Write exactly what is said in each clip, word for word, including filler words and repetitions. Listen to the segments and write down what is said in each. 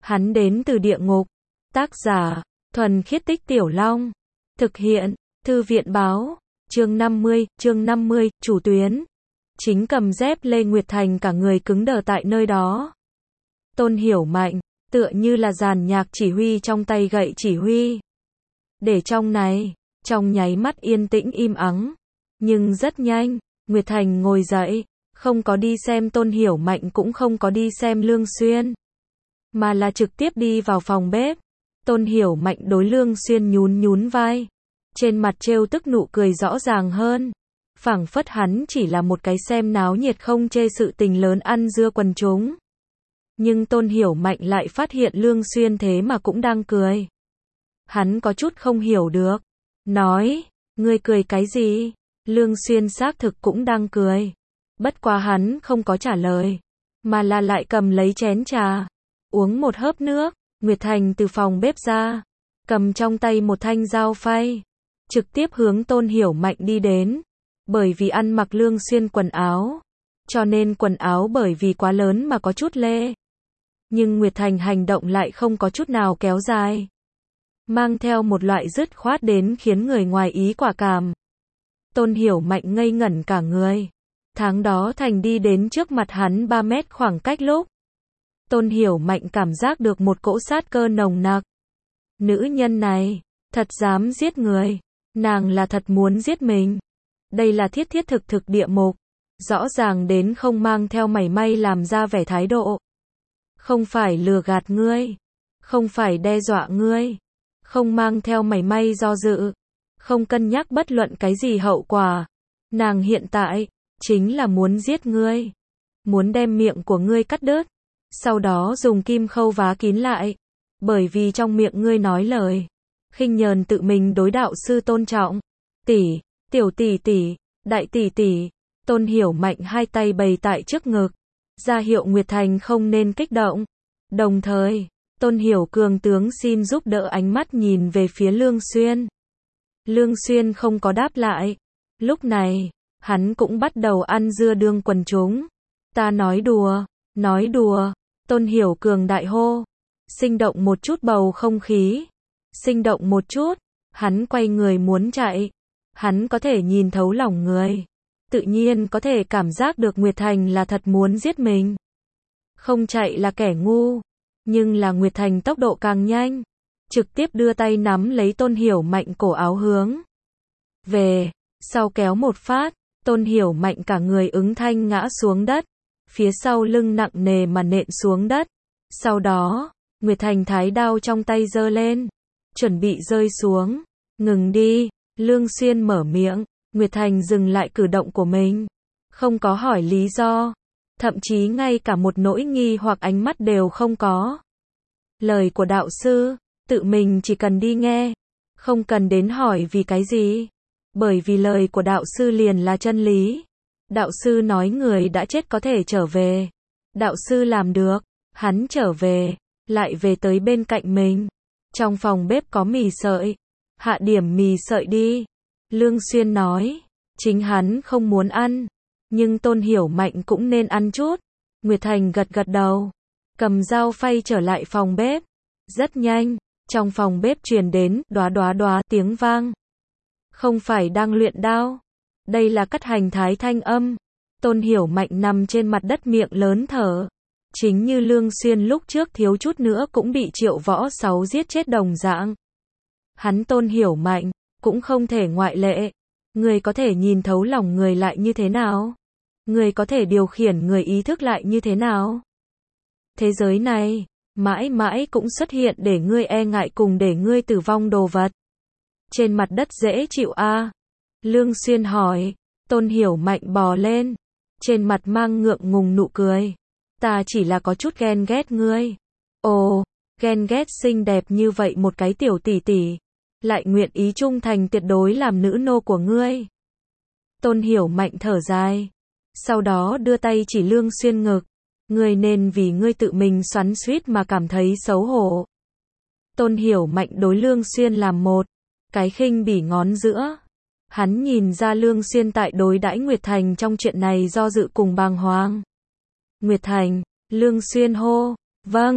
Hắn đến từ địa ngục. Tác giả, Thuần Khiết Tích Tiểu Long. Thực hiện, Thư viện báo. Chương năm mươi, chương năm mươi, chủ tuyến. Chính cầm dép Lê Nguyệt Thành cả người cứng đờ tại nơi đó. Tôn Hiểu Mạnh, tựa như là dàn nhạc chỉ huy trong tay gậy chỉ huy. Để trong này, trong nháy mắt yên tĩnh im ắng. Nhưng rất nhanh, Nguyệt Thành ngồi dậy, không có đi xem Tôn Hiểu Mạnh cũng không có đi xem Lương Xuyên. Mà là trực tiếp đi vào phòng bếp. Tôn Hiểu Mạnh đối Lương Xuyên nhún nhún vai. Trên mặt trêu tức nụ cười rõ ràng hơn. Phảng phất hắn chỉ là một cái xem náo nhiệt không chê sự tình lớn ăn dưa quần chúng. Nhưng Tôn Hiểu Mạnh lại phát hiện Lương Xuyên thế mà cũng đang cười. Hắn có chút không hiểu được. Nói, ngươi cười cái gì? Lương Xuyên xác thực cũng đang cười. Bất quá hắn không có trả lời. Mà là lại cầm lấy chén trà. Uống một hớp nước. Nguyệt Thành từ phòng bếp ra. Cầm trong tay một thanh dao phay. Trực tiếp hướng Tôn Hiểu Mạnh đi đến. Bởi vì ăn mặc Lương Xuyên quần áo. Cho nên quần áo bởi vì quá lớn mà có chút lê. Nhưng Nguyệt Thành hành động lại không có chút nào kéo dài. Mang theo một loại dứt khoát đến khiến người ngoài ý quả cảm. Tôn Hiểu Mạnh ngây ngẩn cả người. Tháng đó Thành đi đến trước mặt hắn ba mét khoảng cách lúc. Tôn Hiểu Mạnh cảm giác được một cỗ sát cơ nồng nặc. Nữ nhân này, thật dám giết người. Nàng là thật muốn giết mình. Đây là thiết thiết thực thực địa mục. Rõ ràng đến không mang theo mảy may làm ra vẻ thái độ. Không phải lừa gạt ngươi. Không phải đe dọa ngươi. Không mang theo mảy may do dự. Không cân nhắc bất luận cái gì hậu quả. Nàng hiện tại, chính là muốn giết ngươi. Muốn đem miệng của ngươi cắt đứt. Sau đó dùng kim khâu vá kín lại. Bởi vì trong miệng ngươi nói lời. Khinh nhờn tự mình đối đạo sư tôn trọng. Tỷ, tiểu tỷ tỷ, đại tỷ tỷ. Tôn Hiểu Mạnh hai tay bày tại trước ngực. Ra hiệu Nguyệt Thành không nên kích động. Đồng thời, Tôn Hiểu Cường tướng xin giúp đỡ ánh mắt nhìn về phía Lương Xuyên. Lương Xuyên không có đáp lại. Lúc này, hắn cũng bắt đầu ăn dưa đương quần chúng. Ta nói đùa, nói đùa. Tôn Hiểu Cường đại hô. Sinh động một chút bầu không khí. Sinh động một chút. Hắn quay người muốn chạy. Hắn có thể nhìn thấu lòng người. Tự nhiên có thể cảm giác được Nguyệt Thành là thật muốn giết mình. Không chạy là kẻ ngu. Nhưng là Nguyệt Thành tốc độ càng nhanh. Trực tiếp đưa tay nắm lấy Tôn Hiểu Mạnh cổ áo hướng về. Sau kéo một phát. Tôn Hiểu Mạnh cả người ứng thanh ngã xuống đất. Phía sau lưng nặng nề mà nện xuống đất. Sau đó, Nguyệt Thành thái đao trong tay giơ lên. Chuẩn bị rơi xuống. Ngừng đi. Lương Xuyên mở miệng. Nguyệt Thành dừng lại cử động của mình. Không có hỏi lý do. Thậm chí ngay cả một nỗi nghi hoặc ánh mắt đều không có. Lời của đạo sư, tự mình chỉ cần đi nghe. Không cần đến hỏi vì cái gì. Bởi vì lời của đạo sư liền là chân lý. Đạo sư nói người đã chết có thể trở về. Đạo sư làm được. Hắn trở về. Lại về tới bên cạnh mình. Trong phòng bếp có mì sợi. Hạ điểm mì sợi đi. Lương Xuyên nói. Chính hắn không muốn ăn. Nhưng Tôn Hiểu Mạnh cũng nên ăn chút. Nguyệt Thành gật gật đầu. Cầm dao phay trở lại phòng bếp. Rất nhanh. Trong phòng bếp truyền đến đoá đoá đoá tiếng vang. Không phải đang luyện đao. Đây là cắt hành thái thanh âm. Tôn Hiểu Mạnh nằm trên mặt đất miệng lớn thở. Chính như Lương Xuyên lúc trước thiếu chút nữa cũng bị Triệu Võ Sáu giết chết đồng dạng. Hắn Tôn Hiểu Mạnh, cũng không thể ngoại lệ. Người có thể nhìn thấu lòng người lại như thế nào? Người có thể điều khiển người ý thức lại như thế nào? Thế giới này, mãi mãi cũng xuất hiện để ngươi e ngại cùng để ngươi tử vong đồ vật. Trên mặt đất dễ chịu a? À? Lương Xuyên hỏi. Tôn Hiểu Mạnh bò lên. Trên mặt mang ngượng ngùng nụ cười. Ta chỉ là có chút ghen ghét ngươi. Ồ, ghen ghét xinh đẹp như vậy một cái tiểu tỷ tỷ. Lại nguyện ý trung thành tuyệt đối làm nữ nô của ngươi. Tôn Hiểu Mạnh thở dài. Sau đó đưa tay chỉ Lương Xuyên ngực. Ngươi nên vì ngươi tự mình xoắn xuýt mà cảm thấy xấu hổ. Tôn Hiểu Mạnh đối Lương Xuyên làm một cái khinh bỉ ngón giữa. Hắn nhìn ra Lương Xuyên tại đối đãi Nguyệt Thành trong chuyện này do dự cùng bàng hoàng. Nguyệt Thành, Lương Xuyên hô. Vâng,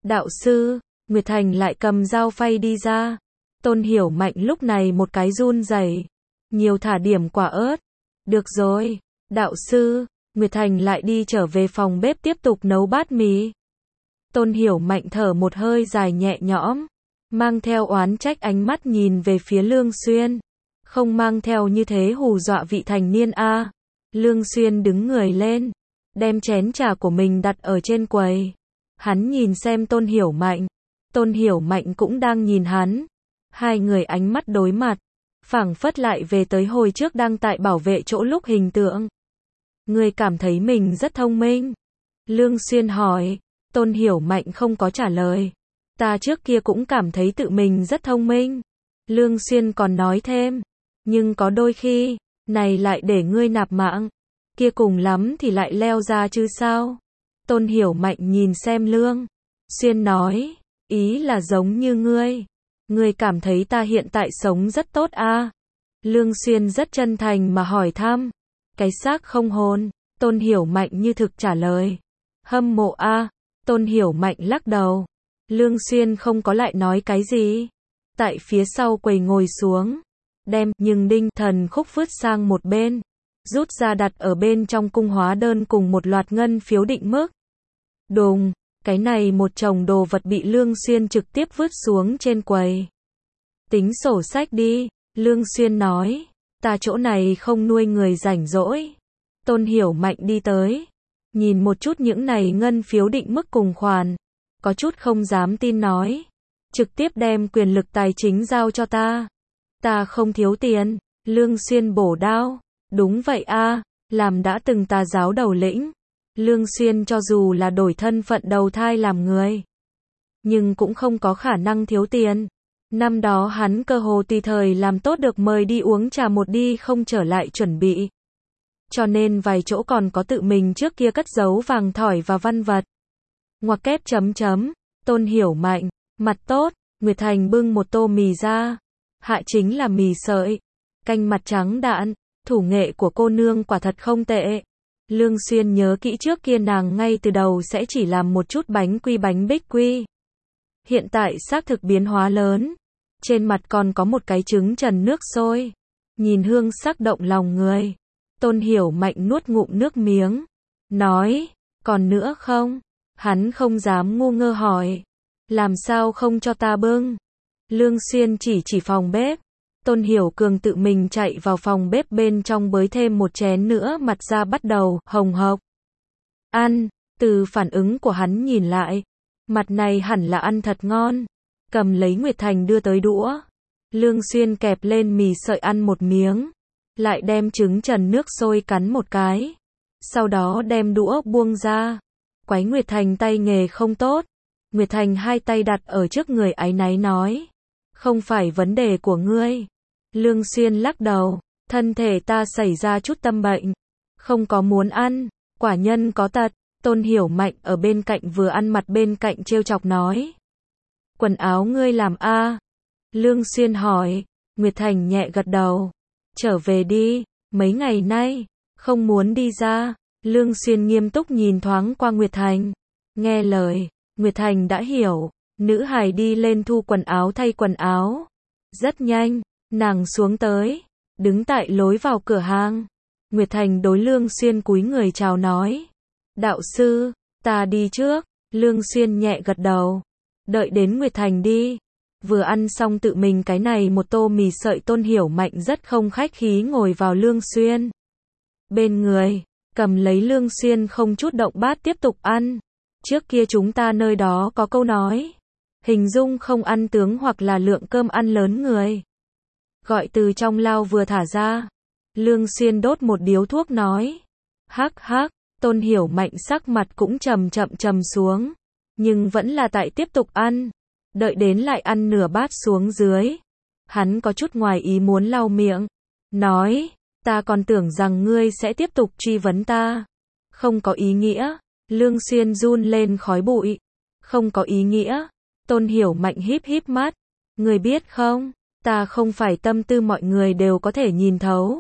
Đạo sư, Nguyệt Thành lại cầm dao phay đi ra. Tôn Hiểu Mạnh lúc này một cái run rẩy, nhiều thả điểm quả ớt. Được rồi, đạo sư, Nguyệt Thành lại đi trở về phòng bếp tiếp tục nấu bát mì. Tôn Hiểu Mạnh thở một hơi dài nhẹ nhõm, mang theo oán trách ánh mắt nhìn về phía Lương Xuyên. Không mang theo như thế hù dọa vị thành niên a. Lương Xuyên đứng người lên, đem chén trà của mình đặt ở trên quầy. Hắn nhìn xem Tôn Hiểu Mạnh. Tôn Hiểu Mạnh cũng đang nhìn hắn. Hai người ánh mắt đối mặt, phảng phất lại về tới hồi trước đang tại bảo vệ chỗ lúc hình tượng. Ngươi cảm thấy mình rất thông minh? Lương Xuyên hỏi. Tôn Hiểu Mạnh không có trả lời. Ta trước kia cũng cảm thấy tự mình rất thông minh. Lương Xuyên còn nói thêm. Nhưng có đôi khi, này lại để ngươi nạp mạng. Kia cùng lắm thì lại leo ra chứ sao? Tôn Hiểu Mạnh nhìn xem Lương Xuyên nói. Ý là giống như ngươi. Ngươi cảm thấy ta hiện tại sống rất tốt à? Lương Xuyên rất chân thành mà hỏi thăm. Cái xác không hồn. Tôn Hiểu Mạnh như thực trả lời. Hâm mộ à? Tôn Hiểu Mạnh lắc đầu. Lương Xuyên không có lại nói cái gì. Tại phía sau quầy ngồi xuống, đem nhưng đinh thần khúc vứt sang một bên, rút ra đặt ở bên trong cung hóa đơn cùng một loạt ngân phiếu định mức. Đùng, cái này một chồng đồ vật bị Lương Xuyên trực tiếp vứt xuống trên quầy. Tính sổ sách đi, Lương Xuyên nói. Ta chỗ này không nuôi người rảnh rỗi. Tôn Hiểu Mạnh đi tới, nhìn một chút những này ngân phiếu định mức cùng khoản, có chút không dám tin nói. Trực tiếp đem quyền lực tài chính giao cho ta. Ta không thiếu tiền. Lương Xuyên bổ đao. Đúng vậy a, làm đã từng tà giáo đầu lĩnh. Lương Xuyên cho dù là đổi thân phận đầu thai làm người, nhưng cũng không có khả năng thiếu tiền. Năm đó hắn cơ hồ tùy thời làm tốt được mời đi uống trà một đi không trở lại chuẩn bị. Cho nên vài chỗ còn có tự mình trước kia cất giấu vàng thỏi và văn vật. Ngoặc kép chấm chấm. Tôn Hiểu Mạnh. Mặt tốt. Nguyệt Thành bưng một tô mì ra. Hạ chính là mì sợi. Canh mặt trắng đạn. Thủ nghệ của cô nương quả thật không tệ. Lương Xuyên nhớ kỹ trước kia nàng ngay từ đầu sẽ chỉ làm một chút bánh quy bánh bích quy. Hiện tại xác thực biến hóa lớn. Trên mặt còn có một cái trứng trần nước sôi. Nhìn hương sắc động lòng người. Tôn Hiểu Mạnh nuốt ngụm nước miếng. Nói, còn nữa không? Hắn không dám ngu ngơ hỏi. Làm sao không cho ta bưng? Lương Xuyên chỉ chỉ phòng bếp. Tôn Hiểu Cường tự mình chạy vào phòng bếp bên trong bới thêm một chén nữa, mặt ra bắt đầu hồng hộc. Ăn, từ phản ứng của hắn nhìn lại, mặt này hẳn là ăn thật ngon. Cầm lấy Nguyệt Thành đưa tới đũa. Lương Xuyên kẹp lên mì sợi ăn một miếng, lại đem trứng trần nước sôi cắn một cái. Sau đó đem đũa buông ra. Quái Nguyệt Thành tay nghề không tốt. Nguyệt Thành hai tay đặt ở trước người áy náy nói. Không phải vấn đề của ngươi. Lương Xuyên lắc đầu. Thân thể ta xảy ra chút tâm bệnh. Không có muốn ăn. Quả nhân có tật. Tôn Hiểu Mạnh ở bên cạnh vừa ăn mặt bên cạnh trêu chọc nói. Quần áo ngươi làm a? Lương Xuyên hỏi. Nguyệt Thành nhẹ gật đầu. Trở về đi. Mấy ngày nay, không muốn đi ra. Lương Xuyên nghiêm túc nhìn thoáng qua Nguyệt Thành. Nghe lời, Nguyệt Thành đã hiểu. Nữ hài đi lên thu quần áo thay quần áo. Rất nhanh, nàng xuống tới, đứng tại lối vào cửa hàng. Nguyệt Thành đối Lương Xuyên cúi người chào nói. Đạo sư, ta đi trước. Lương Xuyên nhẹ gật đầu. Đợi đến Nguyệt Thành đi. Vừa ăn xong tự mình cái này một tô mì sợi. Tôn Hiểu Mạnh rất không khách khí ngồi vào Lương Xuyên bên người, cầm lấy Lương Xuyên không chút động bát tiếp tục ăn. Trước kia chúng ta nơi đó có câu nói, hình dung không ăn tướng hoặc là lượng cơm ăn lớn người. Gọi từ trong lao vừa thả ra. Lương Xuyên đốt một điếu thuốc nói. Hắc hắc. Tôn Hiểu Mạnh sắc mặt cũng chậm chậm trầm xuống, nhưng vẫn là tại tiếp tục ăn. Đợi đến lại ăn nửa bát xuống dưới, hắn có chút ngoài ý muốn lau miệng, nói, ta còn tưởng rằng ngươi sẽ tiếp tục truy vấn ta. Không có ý nghĩa. Lương Xuyên run lên khói bụi. Không có ý nghĩa. Tôn Hiểu Mạnh híp híp mắt. Ngươi biết không, ta không phải tâm tư mọi người đều có thể nhìn thấu.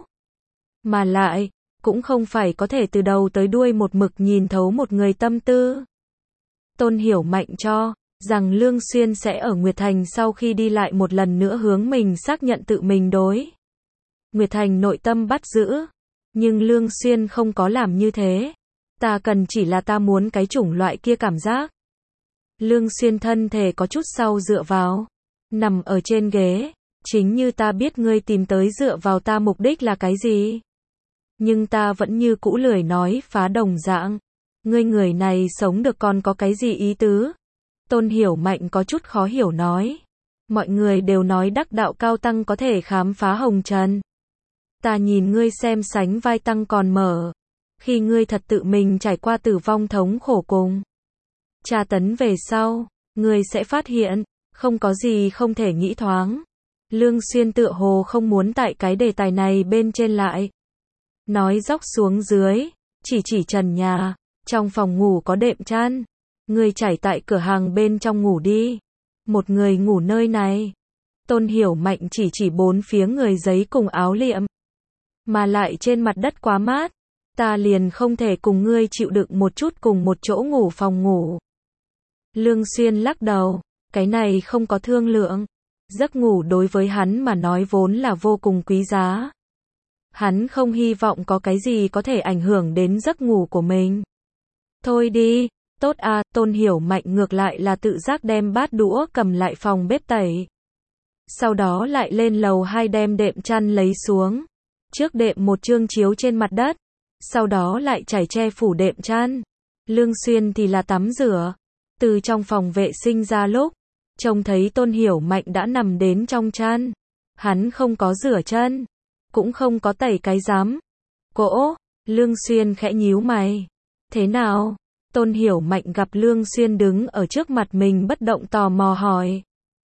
Mà lại, cũng không phải có thể từ đầu tới đuôi một mực nhìn thấu một người tâm tư. Tôn Hiểu Mạnh cho rằng Lương Xuyên sẽ ở Nguyệt Thành sau khi đi lại một lần nữa hướng mình xác nhận tự mình đối Nguyệt Thành nội tâm bắt giữ. Nhưng Lương Xuyên không có làm như thế. Ta cần chỉ là ta muốn cái chủng loại kia cảm giác. Lương Xuyên thân thể có chút sau dựa vào, nằm ở trên ghế. Chính như ta biết ngươi tìm tới dựa vào ta mục đích là cái gì. Nhưng ta vẫn như cũ lười nói phá đồng dạng. Ngươi người này sống được còn có cái gì ý tứ? Tôn Hiểu Mạnh có chút khó hiểu nói. Mọi người đều nói đắc đạo cao tăng có thể khám phá hồng trần. Ta nhìn ngươi xem sánh vai tăng còn mở. Khi ngươi thật tự mình trải qua tử vong thống khổ cùng tra tấn về sau, ngươi sẽ phát hiện, không có gì không thể nghĩ thoáng. Lương Xuyên tựa hồ không muốn tại cái đề tài này bên trên lại. Nói dốc xuống dưới, chỉ chỉ trần nhà, trong phòng ngủ có đệm chăn. Ngươi chảy tại cửa hàng bên trong ngủ đi. Một người ngủ nơi này. Tôn Hiểu Mạnh chỉ chỉ bốn phía người giấy cùng áo liệm. Mà lại trên mặt đất quá mát. Ta liền không thể cùng ngươi chịu đựng một chút cùng một chỗ ngủ phòng ngủ. Lương Xuyên lắc đầu. Cái này không có thương lượng. Giấc ngủ đối với hắn mà nói vốn là vô cùng quý giá. Hắn không hy vọng có cái gì có thể ảnh hưởng đến giấc ngủ của mình. Thôi đi, tốt à, Tôn Hiểu Mạnh ngược lại là tự giác đem bát đũa cầm lại phòng bếp tẩy. Sau đó lại lên lầu hai đem đệm chăn lấy xuống. Trước đệm một chương chiếu trên mặt đất. Sau đó lại trải che phủ đệm chăn. Lương Xuyên thì là tắm rửa. Từ trong phòng vệ sinh ra lúc, trông thấy Tôn Hiểu Mạnh đã nằm đến trong chăn. Hắn không có rửa chân, cũng không có tẩy cái rắm. Cỗ, Lương Xuyên khẽ nhíu mày. Thế nào? Tôn Hiểu Mạnh gặp Lương Xuyên đứng ở trước mặt mình bất động tò mò hỏi.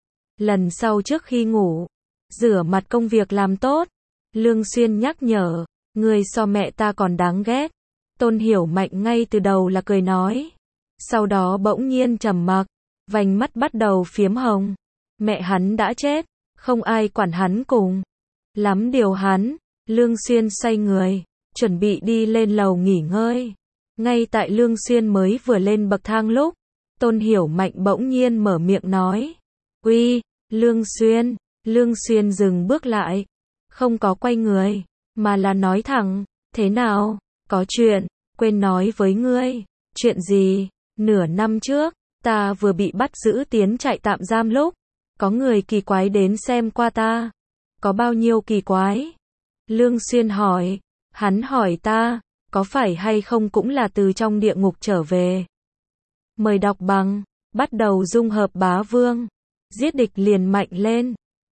Lần sau trước khi ngủ, rửa mặt công việc làm tốt. Lương Xuyên nhắc nhở, ngươi so mẹ ta còn đáng ghét. Tôn Hiểu Mạnh ngay từ đầu là cười nói. Sau đó bỗng nhiên trầm mặc, vành mắt bắt đầu phiếm hồng. Mẹ hắn đã chết, không ai quản hắn cùng lắm điều hắn. Lương Xuyên xoay người, chuẩn bị đi lên lầu nghỉ ngơi. Ngay tại Lương Xuyên mới vừa lên bậc thang lúc, Tôn Hiểu Mạnh bỗng nhiên mở miệng nói. Uy, Lương Xuyên. Lương Xuyên dừng bước lại, không có quay người, mà là nói thẳng. Thế nào? Có chuyện, quên nói với ngươi. Chuyện gì? Nửa năm trước, ta vừa bị bắt giữ tiến trại tạm giam lúc, có người kỳ quái đến xem qua ta. Có bao nhiêu kỳ quái? Lương Xuyên hỏi. Hắn hỏi ta, có phải hay không cũng là từ trong địa ngục trở về. Mời đọc bằng, bắt đầu dung hợp bá vương. Giết địch liền mạnh lên.